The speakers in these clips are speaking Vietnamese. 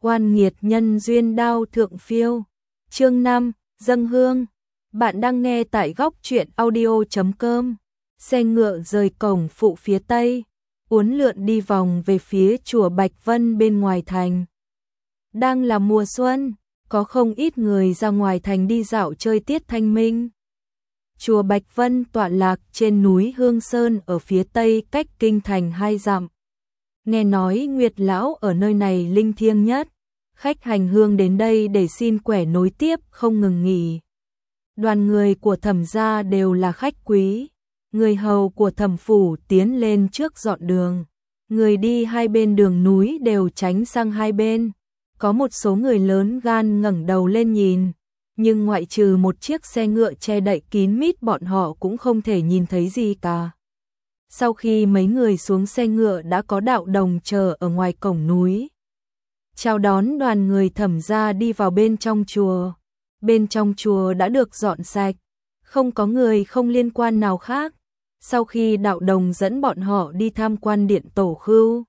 Oan nghiệt nhân duyên đao thượng phiêu. Chương 5, dâng hương. Bạn đang nghe tại góc truyện audio.com. Xe ngựa rời cổng phụ phía tây, uốn lượn đi vòng về phía chùa Bạch Vân bên ngoài thành. Đang là mùa xuân, có không ít người ra ngoài thành đi dạo chơi tiết thanh minh. Chùa Bạch Vân tọa lạc trên núi Hương Sơn ở phía tây cách kinh thành 2 dặm. Nghe nói Nguyệt Lão ở nơi này linh thiêng nhất, khách hành hương đến đây để xin quẻ nối tiếp không ngừng nghỉ. Đoàn người của Thẩm gia đều là khách quý, người hầu của Thẩm phủ tiến lên trước dọn đường. Người đi hai bên đường núi đều tránh sang hai bên. Có một số người lớn gan ngẩng đầu lên nhìn, nhưng ngoại trừ một chiếc xe ngựa che đậy kín mít bọn họ cũng không thể nhìn thấy gì cả. Sau khi mấy người xuống xe ngựa đã có đạo đồng chờ ở ngoài cổng núi, chào đón đoàn người Thẩm gia đi vào bên trong chùa. Bên trong chùa đã được dọn sạch, không có người không liên quan nào khác. Sau khi đạo đồng dẫn bọn họ đi tham quan điện Tổ Khưu,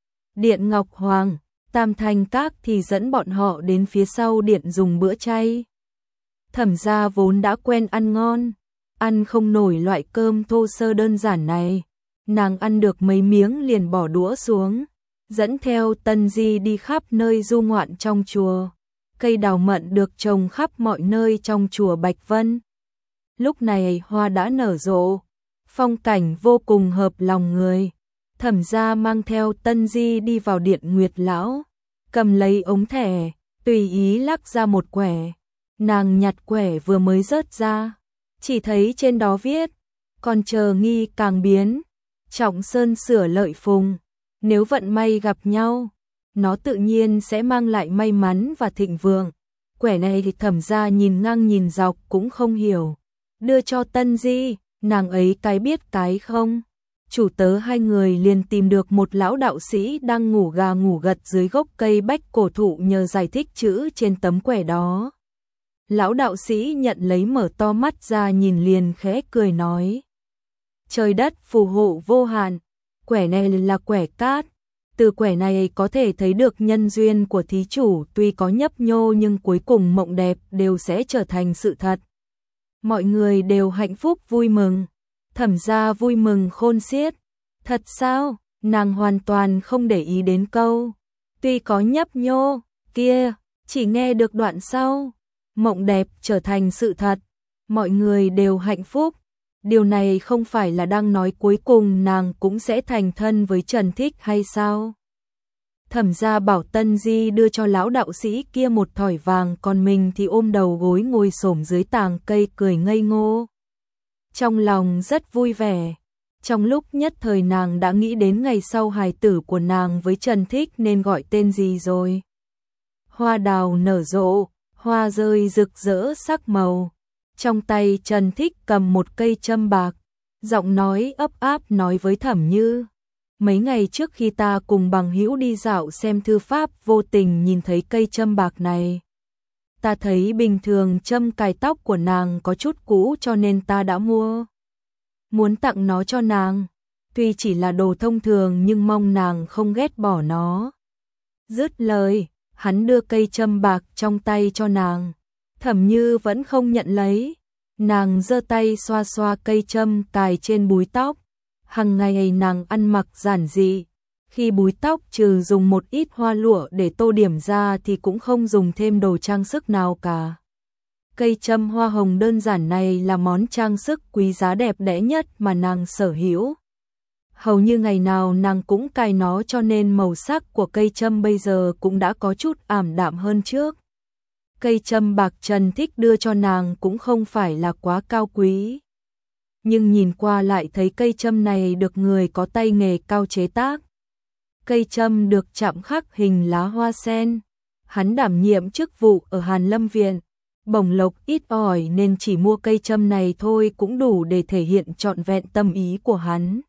điện Ngọc Hoàng, Tam Thanh Các thì dẫn bọn họ đến phía sau điện dùng bữa chay. Thẩm gia vốn đã quen ăn ngon, ăn không nổi loại cơm thô sơ đơn giản này. Nàng ăn được mấy miếng liền bỏ đũa xuống, dẫn theo Tân Di đi khắp nơi du ngoạn trong chùa. Cây đào mận được trồng khắp mọi nơi trong chùa Bạch Vân. Lúc này hoa đã nở rộ, phong cảnh vô cùng hợp lòng người. Thẩm gia mang theo Tân Di đi vào điện Nguyệt Lão, cầm lấy ống thẻ, tùy ý lắc ra một quẻ. Nàng nhặt quẻ vừa mới rớt ra, chỉ thấy trên đó viết: còn chờ nghi càng biến, trọng sơn sửa lợi phùng. Nếu vận may gặp nhau, nó tự nhiên sẽ mang lại may mắn và thịnh vượng. Quẻ này thì Thẩm gia nhìn ngang nhìn dọc cũng không hiểu, đưa cho Tân Di, nàng ấy cái biết cái không. Chủ tớ hai người liền tìm được một lão đạo sĩ đang ngủ gà ngủ gật dưới gốc cây bách cổ thụ nhờ giải thích chữ trên tấm quẻ đó. Lão đạo sĩ nhận lấy mở to mắt ra nhìn liền khẽ cười nói: trời đất phù hộ vô hạn, quẻ này là quẻ cát. Từ quẻ này có thể thấy được nhân duyên của thí chủ tuy có nhấp nhô nhưng cuối cùng mộng đẹp đều sẽ trở thành sự thật. Mọi người đều hạnh phúc vui mừng. Thẩm gia vui mừng khôn xiết. Thật sao? Nàng hoàn toàn không để ý đến câu tuy có nhấp nhô kia, chỉ nghe được đoạn sau. Mộng đẹp trở thành sự thật, mọi người đều hạnh phúc. Điều này không phải là đang nói cuối cùng nàng cũng sẽ thành thân với Trần Thích hay sao? Thẩm gia bảo Tân Di đưa cho lão đạo sĩ kia một thỏi vàng, còn mình thì ôm đầu gối ngồi xổm dưới tàng cây cười ngây ngô. Trong lòng rất vui vẻ. Trong lúc nhất thời nàng đã nghĩ đến ngày sau hài tử của nàng với Trần Thích nên gọi tên gì rồi. Hoa đào nở rộ, hoa rơi rực rỡ sắc màu. Trong tay Trần Thích cầm một cây châm bạc, giọng nói ấp áp nói với Thẩm Như: mấy ngày trước khi ta cùng bằng hữu đi dạo xem thư pháp vô tình nhìn thấy cây châm bạc này. Ta thấy bình thường châm cài tóc của nàng có chút cũ cho nên ta đã mua. Muốn tặng nó cho nàng, tuy chỉ là đồ thông thường nhưng mong nàng không ghét bỏ nó. Dứt lời, hắn đưa cây châm bạc trong tay cho nàng. Thẩm Như vẫn không nhận lấy. Nàng giơ tay xoa xoa cây châm cài trên búi tóc. Hằng ngày nàng ăn mặc giản dị, khi búi tóc trừ dùng một ít hoa lụa để tô điểm ra thì cũng không dùng thêm đồ trang sức nào cả. Cây châm hoa hồng đơn giản này là món trang sức quý giá đẹp đẽ nhất mà nàng sở hữu. Hầu như ngày nào nàng cũng cài nó cho nên màu sắc của cây châm bây giờ cũng đã có chút ảm đạm hơn trước. Cây châm bạc Trần Thích đưa cho nàng cũng không phải là quá cao quý, nhưng nhìn qua lại thấy cây châm này được người có tay nghề cao chế tác. Cây châm được chạm khắc hình lá hoa sen. Hắn đảm nhiệm chức vụ ở Hàn Lâm Viện, bổng lộc ít ỏi nên chỉ mua cây châm này thôi cũng đủ để thể hiện trọn vẹn tâm ý của hắn.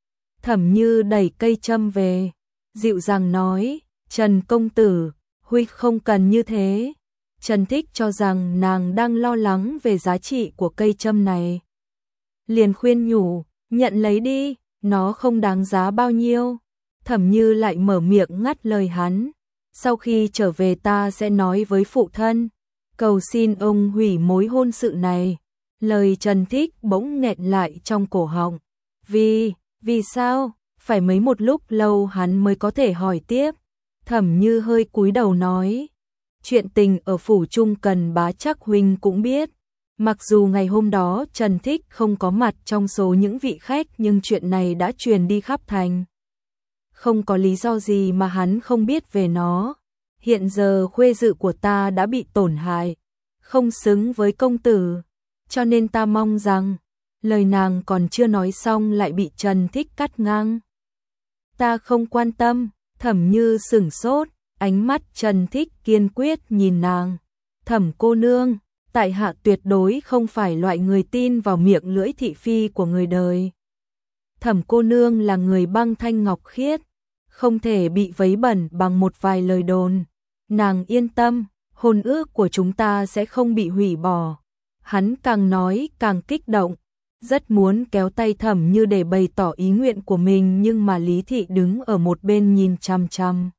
Thẩm Như đẩy cây châm về, dịu dàng nói: Trần công tử, huy không cần như thế. Trần Thích cho rằng nàng đang lo lắng về giá trị của cây châm này, liền khuyên nhủ: nhận lấy đi, nó không đáng giá bao nhiêu. Thẩm Như lại mở miệng ngắt lời hắn: sau khi trở về ta sẽ nói với phụ thân, cầu xin ông hủy mối hôn sự này. Lời Trần Thích bỗng nghẹn lại trong cổ họng. Vì sao? Phải mấy một lúc lâu hắn mới có thể hỏi tiếp. Thẩm Như hơi cúi đầu nói, chuyện tình ở phủ Trung Cần Bá chắc huynh cũng biết. Mặc dù ngày hôm đó Trần Thích không có mặt trong số những vị khách, nhưng chuyện này đã truyền đi khắp thành. Không có lý do gì mà hắn không biết về nó. Hiện giờ khuê dự của ta đã bị tổn hại, không xứng với công tử, cho nên ta mong rằng. Lời nàng còn chưa nói xong lại bị Trần Thích cắt ngang. Ta không quan tâm. Thẩm Như sửng sốt, ánh mắt Trần Thích kiên quyết nhìn nàng. Thẩm cô nương, tại hạ tuyệt đối không phải loại người tin vào miệng lưỡi thị phi của người đời. Thẩm cô nương là người băng thanh ngọc khiết, không thể bị vấy bẩn bằng một vài lời đồn. Nàng yên tâm, hôn ước của chúng ta sẽ không bị hủy bỏ. Hắn càng nói càng kích động, rất muốn kéo tay Thẩm Như để bày tỏ ý nguyện của mình, nhưng mà Lý Thị đứng ở một bên nhìn chằm chằm.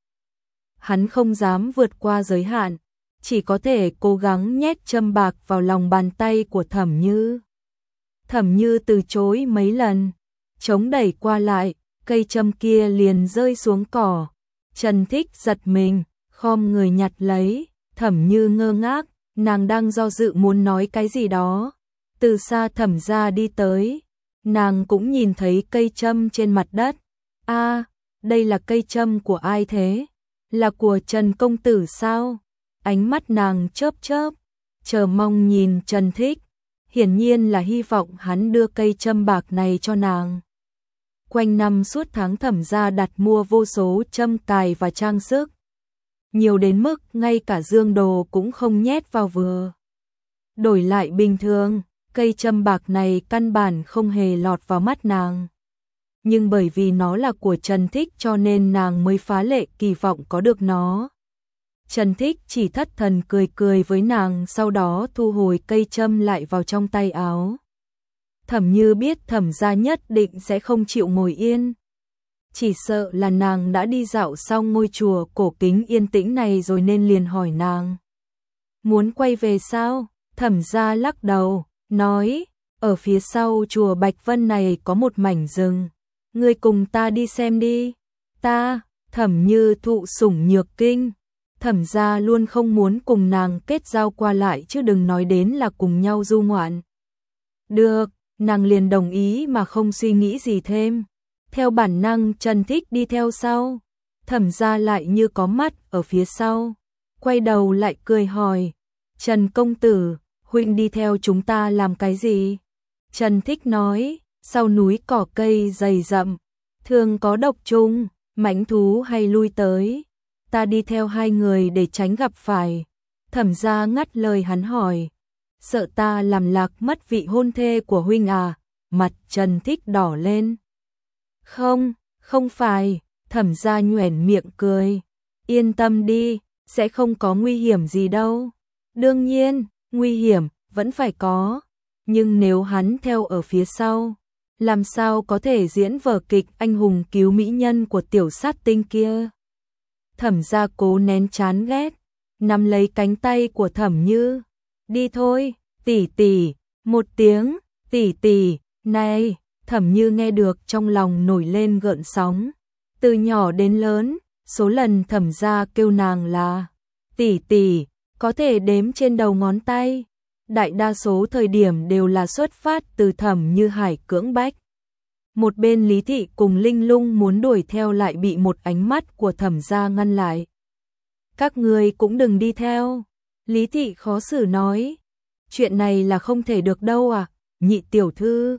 Hắn không dám vượt qua giới hạn, chỉ có thể cố gắng nhét châm bạc vào lòng bàn tay của Thẩm Như. Thẩm Như từ chối mấy lần, chống đẩy qua lại, cây châm kia liền rơi xuống cỏ. Trần Thích giật mình, khom người nhặt lấy. Thẩm Như ngơ ngác, nàng đang do dự muốn nói cái gì đó. Từ xa Thẩm gia đi tới, nàng cũng nhìn thấy cây châm trên mặt đất. A, đây là cây châm của ai thế? Là của Trần công tử sao? Ánh mắt nàng chớp chớp, chờ mong nhìn Trần Thích, hiển nhiên là hy vọng hắn đưa cây châm bạc này cho nàng. Quanh năm suốt tháng Thẩm gia đặt mua vô số châm cài và trang sức, nhiều đến mức ngay cả dương đồ cũng không nhét vào vừa. Đổi lại bình thường, cây châm bạc này căn bản không hề lọt vào mắt nàng. Nhưng bởi vì nó là của Trần Thích cho nên nàng mới phá lệ kỳ vọng có được nó. Trần Thích chỉ thất thần cười cười với nàng, sau đó thu hồi cây châm lại vào trong tay áo. Thẩm Như biết Thẩm gia nhất định sẽ không chịu ngồi yên. Chỉ sợ là nàng đã đi dạo xong ngôi chùa cổ kính yên tĩnh này rồi nên liền hỏi nàng. Muốn quay về sao? Thẩm gia lắc đầu, nói, ở phía sau chùa Bạch Vân này có một mảnh rừng. Ngươi cùng ta đi xem đi. Ta, Thẩm Như thụ sủng nhược kinh. Thẩm gia luôn không muốn cùng nàng kết giao qua lại, chứ đừng nói đến là cùng nhau du ngoạn. Được, nàng liền đồng ý mà không suy nghĩ gì thêm. Theo bản năng Trần Thích đi theo sau. Thẩm gia lại như có mắt ở phía sau, quay đầu lại cười hỏi, Trần công tử, huynh đi theo chúng ta làm cái gì? Trần Thích nói, sau núi cỏ cây dày rậm, thường có độc trùng, mãnh thú hay lui tới. Ta đi theo hai người để tránh gặp phải. Thẩm gia ngắt lời hắn hỏi, sợ ta làm lạc mất vị hôn thê của huynh à? Mặt Trần Thích đỏ lên. Không, không phải. Thẩm gia nhoẻn miệng cười. Yên tâm đi, sẽ không có nguy hiểm gì đâu. Đương nhiên, nguy hiểm vẫn phải có, nhưng nếu hắn theo ở phía sau, làm sao có thể diễn vở kịch anh hùng cứu mỹ nhân của tiểu sát tinh kia. Thẩm gia cố nén chán ghét, nắm lấy cánh tay của Thẩm Như. Đi thôi, tỷ tỷ. Một tiếng, tỷ tỷ, này. Thẩm Như nghe được trong lòng nổi lên gợn sóng. Từ nhỏ đến lớn, số lần Thẩm gia kêu nàng là tỷ tỷ có thể đếm trên đầu ngón tay. Đại đa số thời điểm đều là xuất phát từ Thẩm Như hải cưỡng bách. Một bên Lý Thị cùng Linh Lung muốn đuổi theo lại bị một ánh mắt của Thẩm gia ngăn lại. Các người cũng đừng đi theo. Lý Thị khó xử nói. Chuyện này là không thể được đâu à, nhị tiểu thư.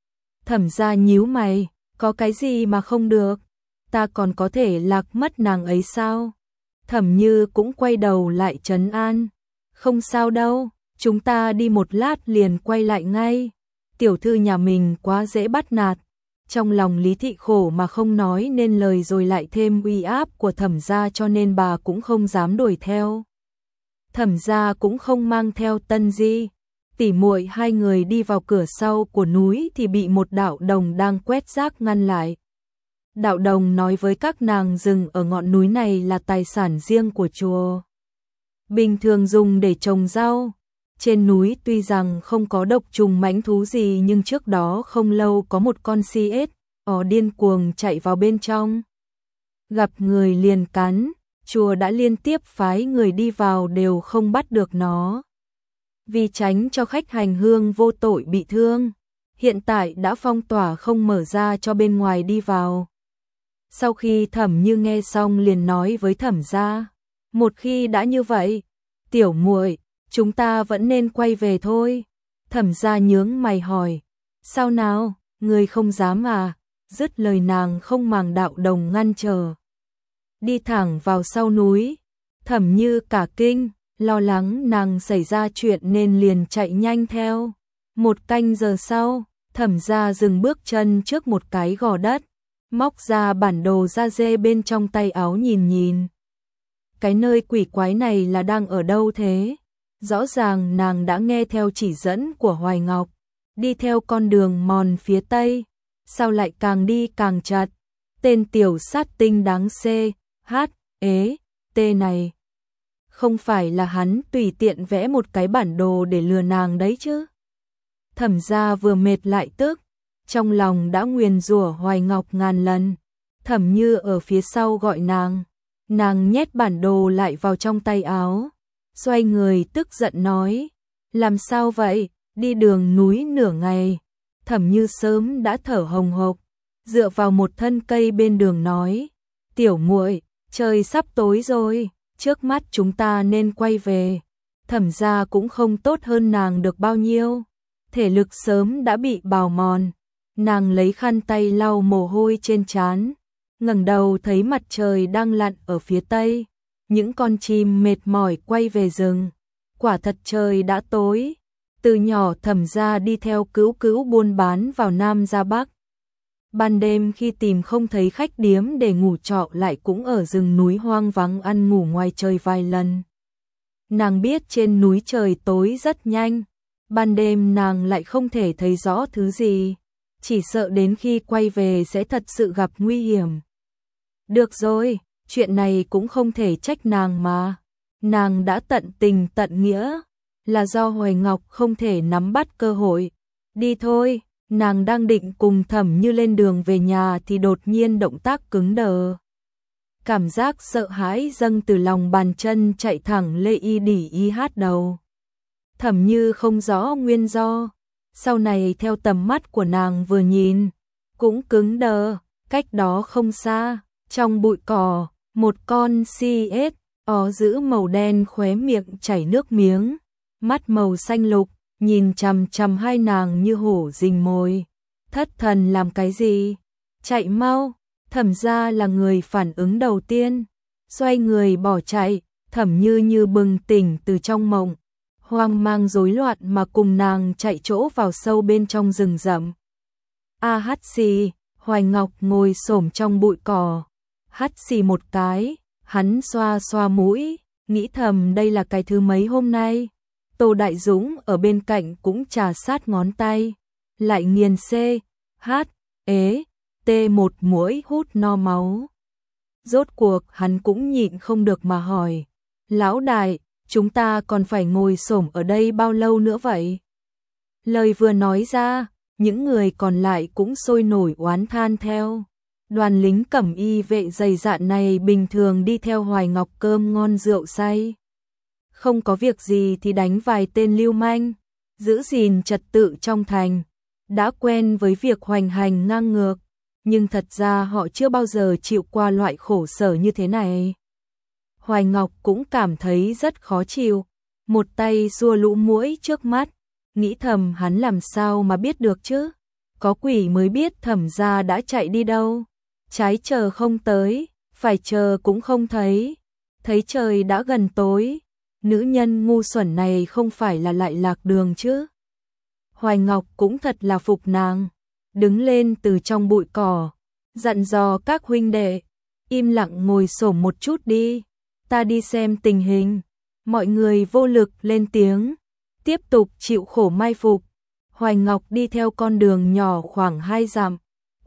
Thẩm gia nhíu mày, có cái gì mà không được? Ta còn có thể lạc mất nàng ấy sao? Thẩm Như cũng quay đầu lại trấn an. Không sao đâu, chúng ta đi một lát liền quay lại ngay. Tiểu thư nhà mình quá dễ bắt nạt. Trong lòng Lý Thị khổ mà không nói nên lời, rồi lại thêm uy áp của Thẩm gia cho nên bà cũng không dám đuổi theo. Thẩm gia cũng không mang theo Tân Di. Tỉ muội hai người đi vào cửa sau của núi thì bị một đạo đồng đang quét rác ngăn lại. Đạo đồng nói với các nàng rừng ở ngọn núi này là tài sản riêng của chùa. Bình thường dùng để trồng rau. Trên núi tuy rằng không có độc trùng mãnh thú gì nhưng trước đó không lâu có một con si ếch điên cuồng chạy vào bên trong. Gặp người liền cắn, chùa đã liên tiếp phái người đi vào đều không bắt được nó. Vì tránh cho khách hành hương vô tội bị thương, hiện tại đã phong tỏa không mở ra cho bên ngoài đi vào. Sau khi Thẩm Như nghe xong liền nói với Thẩm gia, một khi đã như vậy, tiểu muội, chúng ta vẫn nên quay về thôi. Thẩm gia nhướng mày hỏi, sao nào, người không dám à? Dứt lời nàng không màng đạo đồng ngăn trở, đi thẳng vào sau núi. Thẩm Như cả kinh, lo lắng nàng xảy ra chuyện nên liền chạy nhanh theo. Một canh giờ sau, Thẩm gia dừng bước chân trước một cái gò đất, móc ra bản đồ da dê bên trong tay áo nhìn nhìn. Cái nơi quỷ quái này là đang ở đâu thế? Rõ ràng nàng đã nghe theo chỉ dẫn của Hoài Ngọc, đi theo con đường mòn phía tây, sao lại càng đi càng chật? Tên tiểu sát tinh đáng CHT này, không phải là hắn tùy tiện vẽ một cái bản đồ để lừa nàng đấy chứ? Thẩm gia vừa mệt lại tức, trong lòng đã nguyền rủa Hoài Ngọc ngàn lần. Thẩm Như ở phía sau gọi nàng nhét bản đồ lại vào trong tay áo, xoay người tức giận nói, làm sao vậy, đi đường núi nửa ngày. Thẩm Như sớm đã thở hồng hộc, dựa vào một thân cây bên đường nói, tiểu muội, trời sắp tối rồi, trước mắt chúng ta nên quay về. Thẩm gia cũng không tốt hơn nàng được bao nhiêu, thể lực sớm đã bị bào mòn. Nàng lấy khăn tay lau mồ hôi trên trán, ngẩng đầu thấy mặt trời đang lặn ở phía tây. Những con chim mệt mỏi quay về rừng. Quả thật trời đã tối. Từ nhỏ Thẩm gia đi theo Cữu Cữu buôn bán vào Nam ra Bắc. Ban đêm khi tìm không thấy khách điếm để ngủ trọ lại cũng ở rừng núi hoang vắng ăn ngủ ngoài trời vài lần. Nàng biết trên núi trời tối rất nhanh, ban đêm nàng lại không thể thấy rõ thứ gì, chỉ sợ đến khi quay về sẽ thật sự gặp nguy hiểm. Được rồi, chuyện này cũng không thể trách nàng mà. Nàng đã tận tình tận nghĩa, là do Hoài Ngọc không thể nắm bắt cơ hội. Đi thôi, nàng đang định cùng Thẩm Như lên đường về nhà thì đột nhiên động tác cứng đờ. Cảm giác sợ hãi dâng từ lòng bàn chân chạy thẳng lê y đỉ y hát đầu. Thẩm Như không rõ nguyên do, sau này theo tầm mắt của nàng vừa nhìn, cũng cứng đờ. Cách đó không xa, trong bụi cỏ, một con si ếch giữ màu đen khóe miệng chảy nước miếng, mắt màu xanh lục, nhìn chằm chằm hai nàng như hổ rình mồi. Thất thần làm cái gì? Chạy mau! Thẩm gia là người phản ứng đầu tiên, xoay người bỏ chạy. Thẩm Như như bừng tỉnh từ trong mộng, hoang mang rối loạn mà cùng nàng chạy chỗ vào sâu bên trong rừng rậm. Hát xì, Hoài Ngọc ngồi xổm trong bụi cỏ, hắt xì một cái, hắn xoa xoa mũi, nghĩ thầm đây là cái thứ mấy hôm nay. Tô Đại Dũng ở bên cạnh cũng trà sát ngón tay, lại nghiền một muỗi hút no máu. Rốt cuộc hắn cũng nhịn không được mà hỏi, lão đại, chúng ta còn phải ngồi xổm ở đây bao lâu nữa vậy? Lời vừa nói ra, những người còn lại cũng sôi nổi oán than theo. Đoàn lính cẩm y vệ dày dạn này bình thường đi theo Hoài Ngọc cơm ngon rượu say, không có việc gì thì đánh vài tên lưu manh, giữ gìn trật tự trong thành, đã quen với việc hoành hành ngang ngược, nhưng thật ra họ chưa bao giờ chịu qua loại khổ sở như thế này. Hoài Ngọc cũng cảm thấy rất khó chịu, một tay xua lũ muỗi trước mắt, nghĩ thầm hắn làm sao mà biết được chứ, có quỷ mới biết Thẩm gia đã chạy đi đâu. Trái chờ không tới, phải chờ cũng không thấy, thấy trời đã gần tối, nữ nhân ngu xuẩn này không phải là lại lạc đường chứ. Hoài Ngọc cũng thật là phục nàng, đứng lên từ trong bụi cỏ, dặn dò các huynh đệ, im lặng ngồi xổm một chút đi, ta đi xem tình hình. Mọi người vô lực lên tiếng, tiếp tục chịu khổ mai phục. Hoài Ngọc đi theo con đường nhỏ khoảng 2 dặm,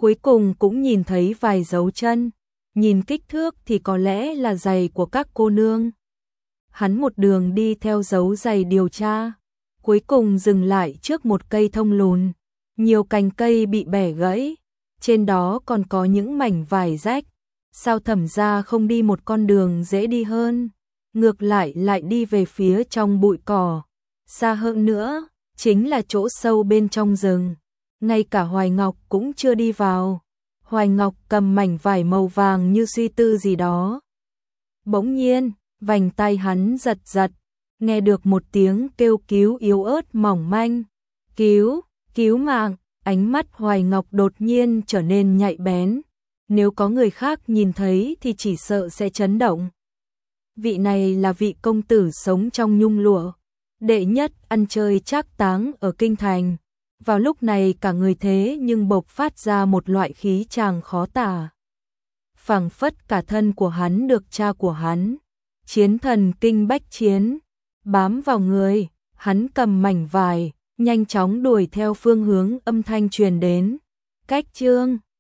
cuối cùng cũng nhìn thấy vài dấu chân, nhìn kích thước thì có lẽ là giày của các cô nương. Hắn một đường đi theo dấu giày điều tra, cuối cùng dừng lại trước một cây thông lùn, nhiều cành cây bị bẻ gãy, trên đó còn có những mảnh vải rách. Sao Thẩm gia không đi một con đường dễ đi hơn, ngược lại đi về phía trong bụi cỏ, xa hơn nữa, chính là chỗ sâu bên trong rừng. Ngay cả Hoài Ngọc cũng chưa đi vào. Hoài Ngọc cầm mảnh vải màu vàng như suy tư gì đó. Bỗng nhiên, vành tay hắn giật giật, nghe được một tiếng kêu cứu yếu ớt mỏng manh. Cứu mạng, ánh mắt Hoài Ngọc đột nhiên trở nên nhạy bén. Nếu có người khác nhìn thấy thì chỉ sợ sẽ chấn động. Vị này là vị công tử sống trong nhung lụa, đệ nhất ăn chơi trác táng ở kinh thành. Vào lúc này cả người thế nhưng bộc phát ra một loại khí tràng khó tả. Phảng phất cả thân của hắn được cha của hắn, chiến thần kinh bách chiến, bám vào người. Hắn cầm mảnh vải, nhanh chóng đuổi theo phương hướng âm thanh truyền đến. Cách chương